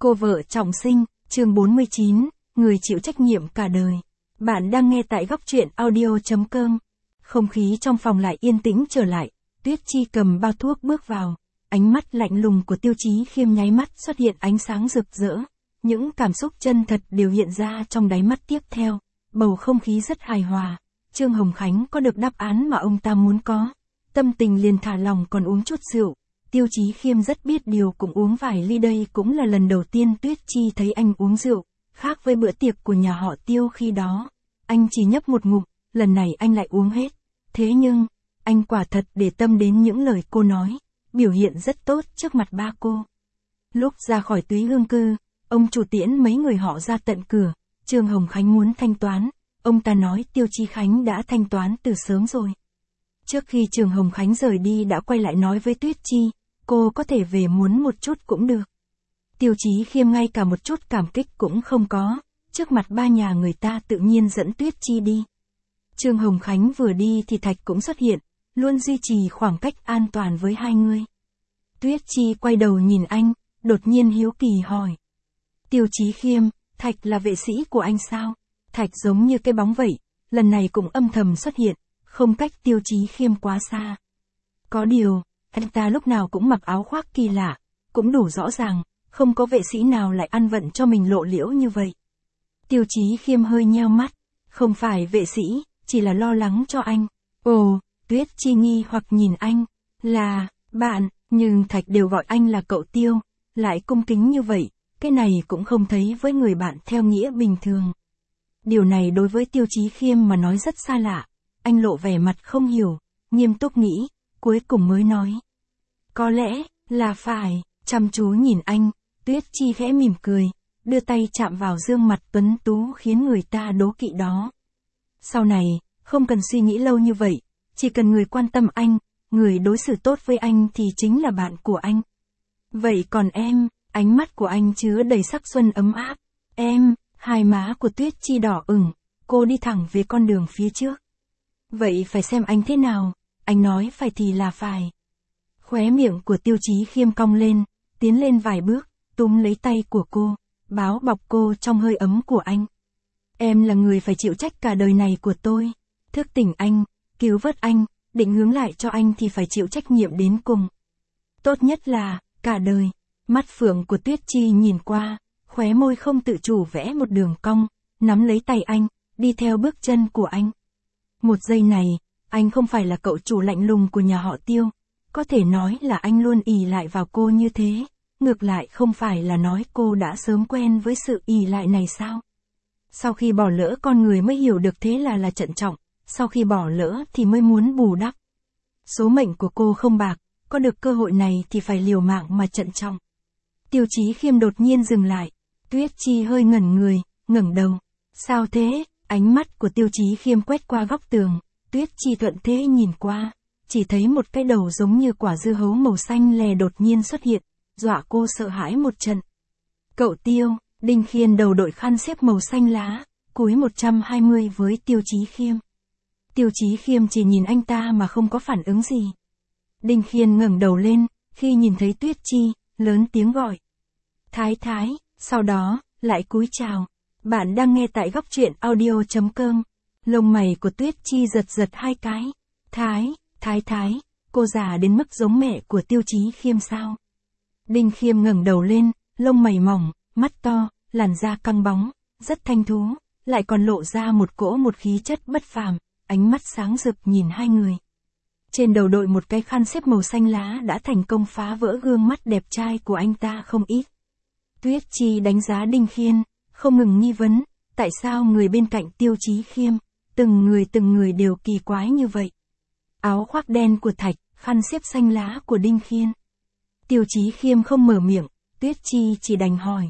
Cô vợ trọng sinh, chương 49, người chịu trách nhiệm cả đời. Bạn đang nghe tại góc truyện audio.com. Không khí trong phòng lại yên tĩnh trở lại, Tuyết Chi cầm bao thuốc bước vào. Ánh mắt lạnh lùng của Tiêu Chí Khiêm nháy mắt xuất hiện ánh sáng rực rỡ. Những cảm xúc chân thật đều hiện ra trong đáy mắt tiếp theo. Bầu không khí rất hài hòa. Trương Hồng Khánh có được đáp án mà ông ta muốn có. Tâm tình liền thả lòng còn uống chút rượu. Tiêu Chí Khiêm rất biết điều cũng uống vài ly, đây cũng là lần đầu tiên Tuyết Chi thấy anh uống rượu. Khác với bữa tiệc của nhà họ Tiêu khi đó, anh chỉ nhấp một ngụm, lần này anh lại uống hết. Thế nhưng, anh quả thật để tâm đến những lời cô nói, biểu hiện rất tốt trước mặt ba cô. Lúc ra khỏi Túy Hương Cư, ông chủ tiễn mấy người họ ra tận cửa, Trương Hồng Khánh muốn thanh toán, ông ta nói Tiêu Chí Khánh đã thanh toán từ sớm rồi. Trước khi Trương Hồng Khánh rời đi đã quay lại nói với Tuyết Chi, cô có thể về muốn một chút cũng được. Tiêu Chí Khiêm ngay cả một chút cảm kích cũng không có, trước mặt ba nhà người ta tự nhiên dẫn Tuyết Chi đi. Trương Hồng Khánh vừa đi thì Thạch cũng xuất hiện, luôn duy trì khoảng cách an toàn với hai người. Tuyết Chi quay đầu nhìn anh, đột nhiên hiếu kỳ hỏi. Tiêu Chí Khiêm, Thạch là vệ sĩ của anh sao? Thạch giống như cái bóng vậy, lần này cũng âm thầm xuất hiện, không cách Tiêu Chí Khiêm quá xa. Có điều, anh ta lúc nào cũng mặc áo khoác kỳ lạ, cũng đủ rõ ràng, không có vệ sĩ nào lại ăn vận cho mình lộ liễu như vậy. Tiêu Chí Khiêm hơi nheo mắt, không phải vệ sĩ, chỉ là lo lắng cho anh. Ồ, Tuyết Chi nghi hoặc nhìn anh, là, bạn, nhưng Thạch đều gọi anh là cậu Tiêu, lại cung kính như vậy, cái này cũng không thấy với người bạn theo nghĩa bình thường. Điều này đối với Tiêu Chí Khiêm mà nói rất xa lạ, anh lộ vẻ mặt không hiểu, nghiêm túc nghĩ, cuối cùng mới nói. Có lẽ, là phải, chăm chú nhìn anh, Tuyết Chi khẽ mỉm cười, đưa tay chạm vào gương mặt tuấn tú khiến người ta đố kỵ đó. Sau này, không cần suy nghĩ lâu như vậy, chỉ cần người quan tâm anh, người đối xử tốt với anh thì chính là bạn của anh. Vậy còn em, ánh mắt của anh chứa đầy sắc xuân ấm áp. Em, hai má của Tuyết Chi đỏ ửng, cô đi thẳng về con đường phía trước. Vậy phải xem anh thế nào, anh nói phải thì là phải. Khóe miệng của Tiêu Chí Khiêm cong lên, tiến lên vài bước, túm lấy tay của cô, báo bọc cô trong hơi ấm của anh. Em là người phải chịu trách cả đời này của tôi. Thức tỉnh anh, cứu vớt anh, định hướng lại cho anh thì phải chịu trách nhiệm đến cùng. Tốt nhất là, cả đời. Mắt phượng của Tuyết Chi nhìn qua, khóe môi không tự chủ vẽ một đường cong, nắm lấy tay anh, đi theo bước chân của anh. Một giây này, anh không phải là cậu chủ lạnh lùng của nhà họ Tiêu. Có thể nói là anh luôn ỷ lại vào cô như thế, ngược lại không phải là nói cô đã sớm quen với sự ỷ lại này sao? Sau khi bỏ lỡ con người mới hiểu được thế là trân trọng, sau khi bỏ lỡ thì mới muốn bù đắp. Số mệnh của cô không bạc, có được cơ hội này thì phải liều mạng mà trân trọng. Tiêu Chí Khiêm đột nhiên dừng lại, Tuyết Chi hơi ngẩn người, ngẩng đầu. Sao thế? Ánh mắt của Tiêu Chí Khiêm quét qua góc tường, Tuyết Chi thuận thế nhìn qua, chỉ thấy một cái đầu giống như quả dưa hấu màu xanh lè đột nhiên xuất hiện, dọa cô sợ hãi một trận. Cậu Tiêu, Đinh Khiên đầu đội khăn xếp màu xanh lá, cúi 120 với Tiêu Chí Khiêm. Tiêu Chí Khiêm chỉ nhìn anh ta mà không có phản ứng gì. Đinh Khiên ngẩng đầu lên, khi nhìn thấy Tuyết Chi, lớn tiếng gọi. Thái Thái, sau đó, lại cúi chào. Bạn đang nghe tại góc truyện audio.com. Lông mày của Tuyết Chi giật giật hai cái. Thái, cô già đến mức giống mẹ của Tiêu Chí Khiêm sao? Đinh Khiêm ngẩng đầu lên, lông mày mỏng, mắt to, làn da căng bóng, rất thanh thú, lại còn lộ ra một khí chất bất phàm, ánh mắt sáng rực nhìn hai người. Trên đầu đội một cái khăn xếp màu xanh lá đã thành công phá vỡ gương mắt đẹp trai của anh ta không ít. Tuyết Chi đánh giá Đinh Khiên, không ngừng nghi vấn, tại sao người bên cạnh Tiêu Chí Khiêm, từng người đều kỳ quái như vậy. Áo khoác đen của Thạch, khăn xếp xanh lá của Đinh Khiên. Tiêu Chí Khiêm không mở miệng, Tuyết Chi chỉ đành hỏi.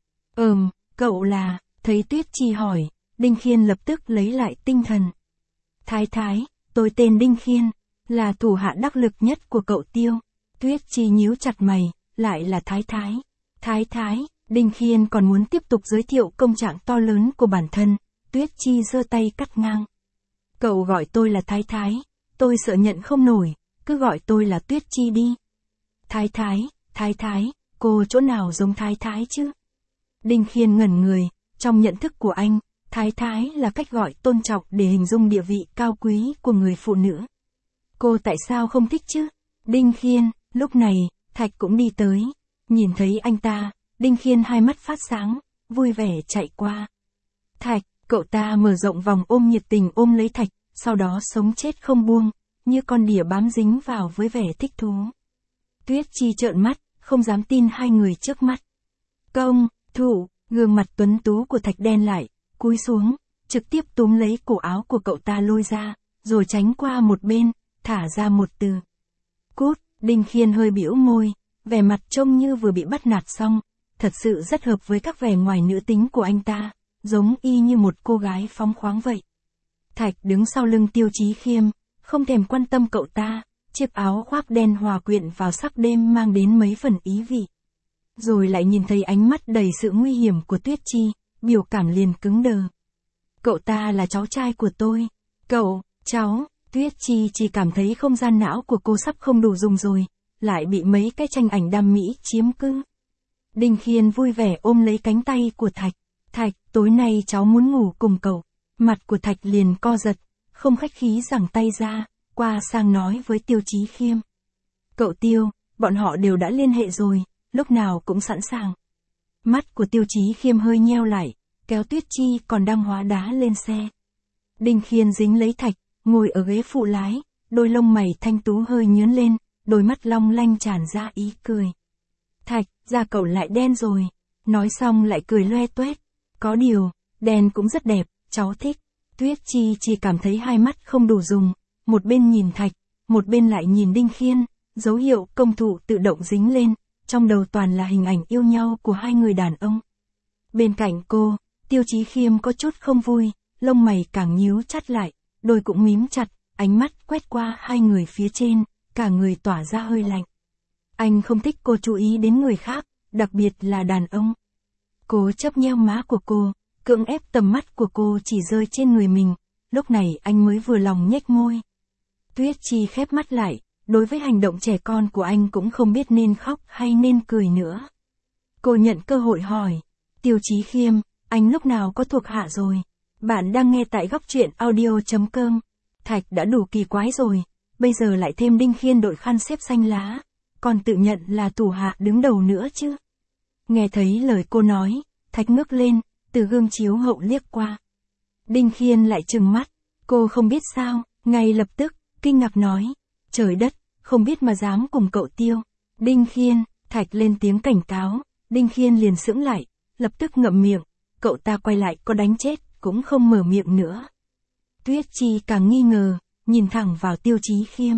Cậu là, thấy Tuyết Chi hỏi, Đinh Khiên lập tức lấy lại tinh thần. Thái, tôi tên Đinh Khiên, là thủ hạ đắc lực nhất của cậu Tiêu. Tuyết Chi nhíu chặt mày, lại là Thái, Đinh Khiên còn muốn tiếp tục giới thiệu công trạng to lớn của bản thân, Tuyết Chi giơ tay cắt ngang. Cậu gọi tôi là Thái, tôi sợ nhận không nổi, cứ gọi tôi là Tuyết Chi đi. Thái, cô chỗ nào giống Thái chứ? Đinh Khiên ngẩn người, trong nhận thức của anh, thái thái là cách gọi tôn trọng để hình dung địa vị cao quý của người phụ nữ. Cô tại sao không thích chứ? Đinh Khiên, lúc này, Thạch cũng đi tới. Nhìn thấy anh ta, Đinh Khiên hai mắt phát sáng, vui vẻ chạy qua. Thạch, cậu ta mở rộng vòng ôm nhiệt tình ôm lấy Thạch, sau đó sống chết không buông, như con đỉa bám dính vào với vẻ thích thú. Tuyết Chi trợn mắt, không dám tin hai người trước mắt. Công, thủ, gương mặt tuấn tú của Thạch đen lại, cúi xuống, trực tiếp túm lấy cổ áo của cậu ta lôi ra, rồi tránh qua một bên, thả ra một từ. Cút, Đinh Khiên hơi bĩu môi, vẻ mặt trông như vừa bị bắt nạt xong, thật sự rất hợp với các vẻ ngoài nữ tính của anh ta, giống y như một cô gái phóng khoáng vậy. Thạch đứng sau lưng Tiêu Chí Khiêm, không thèm quan tâm cậu ta, chiếc áo khoác đen hòa quyện vào sắc đêm mang đến mấy phần ý vị. Rồi lại nhìn thấy ánh mắt đầy sự nguy hiểm của Tuyết Chi, biểu cảm liền cứng đờ. Cậu ta là cháu trai của tôi. Cậu, cháu, Tuyết Chi chỉ cảm thấy không gian não của cô sắp không đủ dùng rồi, lại bị mấy cái tranh ảnh đam mỹ chiếm cứ. Đinh Khiên vui vẻ ôm lấy cánh tay của Thạch. Thạch, tối nay cháu muốn ngủ cùng cậu. Mặt của Thạch liền co giật, không khách khí giằng tay ra, qua sang nói với Tiêu Chí Khiêm. Cậu Tiêu, bọn họ đều đã liên hệ rồi, lúc nào cũng sẵn sàng. Mắt của Tiêu Chí Khiêm hơi nheo lại, kéo Tuyết Chi còn đang hóa đá lên xe. Đinh Khiên dính lấy Thạch, ngồi ở ghế phụ lái, đôi lông mày thanh tú hơi nhướng lên, đôi mắt long lanh tràn ra ý cười. Thạch, da cậu lại đen rồi. Nói xong lại cười loe toét. Có điều, đen cũng rất đẹp, cháu thích. Tuyết Chi chỉ cảm thấy hai mắt không đủ dùng, một bên nhìn Thạch, một bên lại nhìn Đinh Khiên, dấu hiệu công thủ tự động dính lên, trong đầu toàn là hình ảnh yêu nhau của hai người đàn ông. Bên cạnh cô, Tiêu Chí Khiêm có chút không vui, lông mày càng nhíu chặt lại, đôi cũng mím chặt, ánh mắt quét qua hai người phía trên, cả người tỏa ra hơi lạnh. Anh không thích cô chú ý đến người khác, đặc biệt là đàn ông. Cố chấp nheo má của cô, cưỡng ép tầm mắt của cô chỉ rơi trên người mình, lúc này anh mới vừa lòng nhếch môi. Tuyết Chi khép mắt lại, đối với hành động trẻ con của anh cũng không biết nên khóc hay nên cười nữa. Cô nhận cơ hội hỏi, Tiêu Chí Khiêm, anh lúc nào có thuộc hạ rồi? Bạn đang nghe tại góc truyện audio.com. Thạch đã đủ kỳ quái rồi, bây giờ lại thêm Đinh Khiên đội khăn xếp xanh lá, còn tự nhận là thủ hạ đứng đầu nữa chứ. Nghe thấy lời cô nói, Thạch ngước lên, từ gương chiếu hậu liếc qua. Đinh Khiên lại trừng mắt, cô không biết sao, ngay lập tức, kinh ngạc nói, trời đất, không biết mà dám cùng cậu Tiêu. Đinh Khiên, Thạch lên tiếng cảnh cáo, Đinh Khiên liền sững lại, lập tức ngậm miệng, cậu ta quay lại có đánh chết, cũng không mở miệng nữa. Tuyết Chi càng nghi ngờ, nhìn thẳng vào Tiêu Chí Khiêm.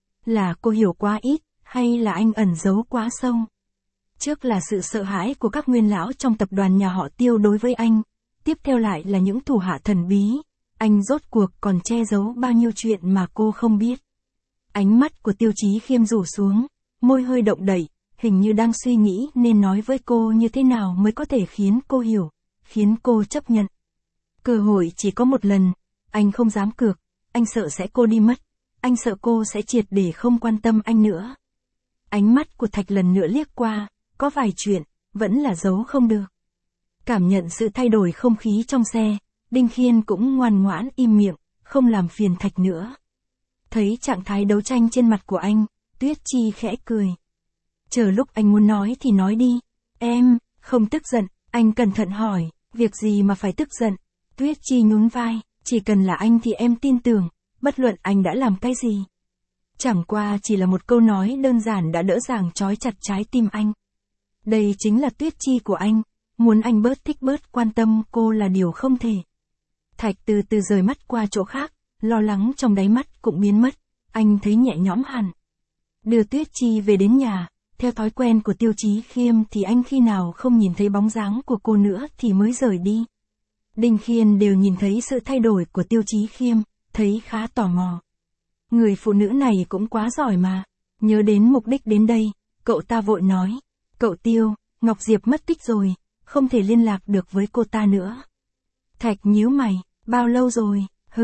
Là cô hiểu quá ít, hay là anh ẩn giấu quá sâu? Trước là sự sợ hãi của các nguyên lão trong tập đoàn nhà họ Tiêu đối với anh, tiếp theo lại là những thủ hạ thần bí, anh rốt cuộc còn che giấu bao nhiêu chuyện mà cô không biết. Ánh mắt của Tiêu Chí Khiêm rủ xuống, môi hơi động đậy, hình như đang suy nghĩ nên nói với cô như thế nào mới có thể khiến cô hiểu, khiến cô chấp nhận. Cơ hội chỉ có một lần, anh không dám cược, anh sợ sẽ cô đi mất, anh sợ cô sẽ triệt để không quan tâm anh nữa. Ánh mắt của Thạch lần nữa liếc qua, có vài chuyện, vẫn là giấu không được. Cảm nhận sự thay đổi không khí trong xe, Đinh Khiên cũng ngoan ngoãn im miệng, không làm phiền Thạch nữa. Thấy trạng thái đấu tranh trên mặt của anh, Tuyết Chi khẽ cười. Chờ lúc anh muốn nói thì nói đi. Em, không tức giận, anh cẩn thận hỏi, việc gì mà phải tức giận. Tuyết Chi nhún vai, chỉ cần là anh thì em tin tưởng, bất luận anh đã làm cái gì. Chẳng qua chỉ là một câu nói đơn giản đã đỡ dàng trói chặt trái tim anh. Đây chính là Tuyết Chi của anh, muốn anh bớt thích bớt quan tâm cô là điều không thể. Thạch từ từ rời mắt qua chỗ khác, lo lắng trong đáy mắt cũng biến mất, anh thấy nhẹ nhõm hẳn. Đưa Tuyết Chi về đến nhà, theo thói quen của Tiêu Chí Khiêm thì anh khi nào không nhìn thấy bóng dáng của cô nữa thì mới rời đi. Đinh Khiên đều nhìn thấy sự thay đổi của Tiêu Chí Khiêm, thấy khá tò mò. Người phụ nữ này cũng quá giỏi mà. Nhớ đến mục đích đến đây, cậu ta vội nói. Cậu Tiêu, Ngọc Diệp mất tích rồi, không thể liên lạc được với cô ta nữa. Thạch nhíu mày, bao lâu rồi?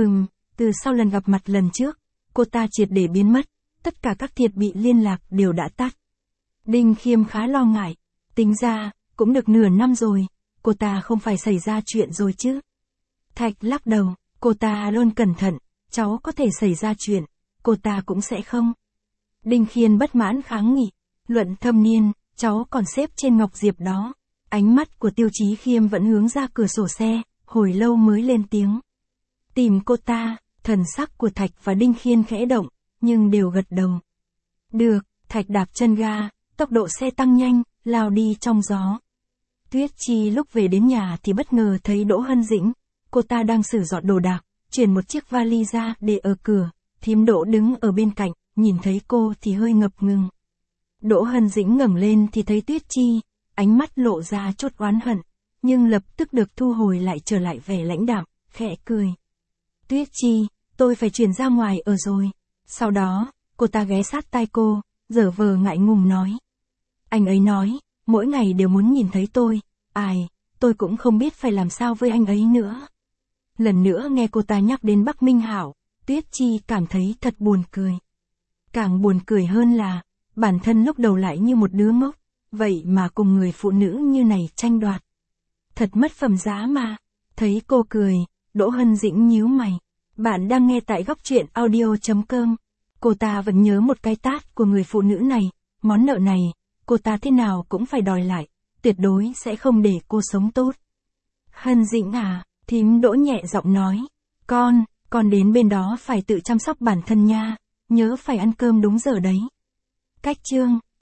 Từ sau lần gặp mặt lần trước, cô ta triệt để biến mất, tất cả các thiết bị liên lạc đều đã tắt. Đinh Khiêm khá lo ngại, tính ra, cũng được nửa năm rồi, cô ta không phải xảy ra chuyện rồi chứ? Thạch lắc đầu, cô ta luôn cẩn thận, cháu có thể xảy ra chuyện, cô ta cũng sẽ không. Đinh Khiên bất mãn kháng nghị, Luận Thâm Niên, cháu còn xếp trên ngọc diệp đó. Ánh mắt của Tiêu Chí Khiêm vẫn hướng ra cửa sổ xe, hồi lâu mới lên tiếng. Tìm cô ta, thần sắc của Thạch và Đinh Khiên khẽ động, nhưng đều gật đầu. Được, Thạch đạp chân ga, tốc độ xe tăng nhanh, lao đi trong gió. Tuyết Chi lúc về đến nhà thì bất ngờ thấy Đỗ Hân Dĩnh, cô ta đang sửa dọn đồ đạc, chuyển một chiếc vali ra để ở cửa, thím Đỗ đứng ở bên cạnh, nhìn thấy cô thì hơi ngập ngừng. Đỗ Hân Dĩnh ngẩng lên thì thấy Tuyết Chi, ánh mắt lộ ra chút oán hận, nhưng lập tức được thu hồi lại trở lại vẻ lãnh đạm, khẽ cười. Tuyết Chi, tôi phải chuyển ra ngoài ở rồi. Sau đó, cô ta ghé sát tai cô, giở vờ ngại ngùng nói. Anh ấy nói, mỗi ngày đều muốn nhìn thấy tôi, tôi cũng không biết phải làm sao với anh ấy nữa. Lần nữa nghe cô ta nhắc đến Bắc Minh Hảo, Tuyết Chi cảm thấy thật buồn cười. Càng buồn cười hơn là, bản thân lúc đầu lại như một đứa ngốc, vậy mà cùng người phụ nữ như này tranh đoạt. Thật mất phẩm giá mà. Thấy cô cười, Đỗ Hân Dĩnh nhíu mày. Bạn đang nghe tại góc truyện audio.com. Cô ta vẫn nhớ một cái tát của người phụ nữ này, món nợ này, cô ta thế nào cũng phải đòi lại, tuyệt đối sẽ không để cô sống tốt. Hân Dĩnh à, thím Đỗ nhẹ giọng nói. Con đến bên đó phải tự chăm sóc bản thân nha, nhớ phải ăn cơm đúng giờ đấy. Cách chương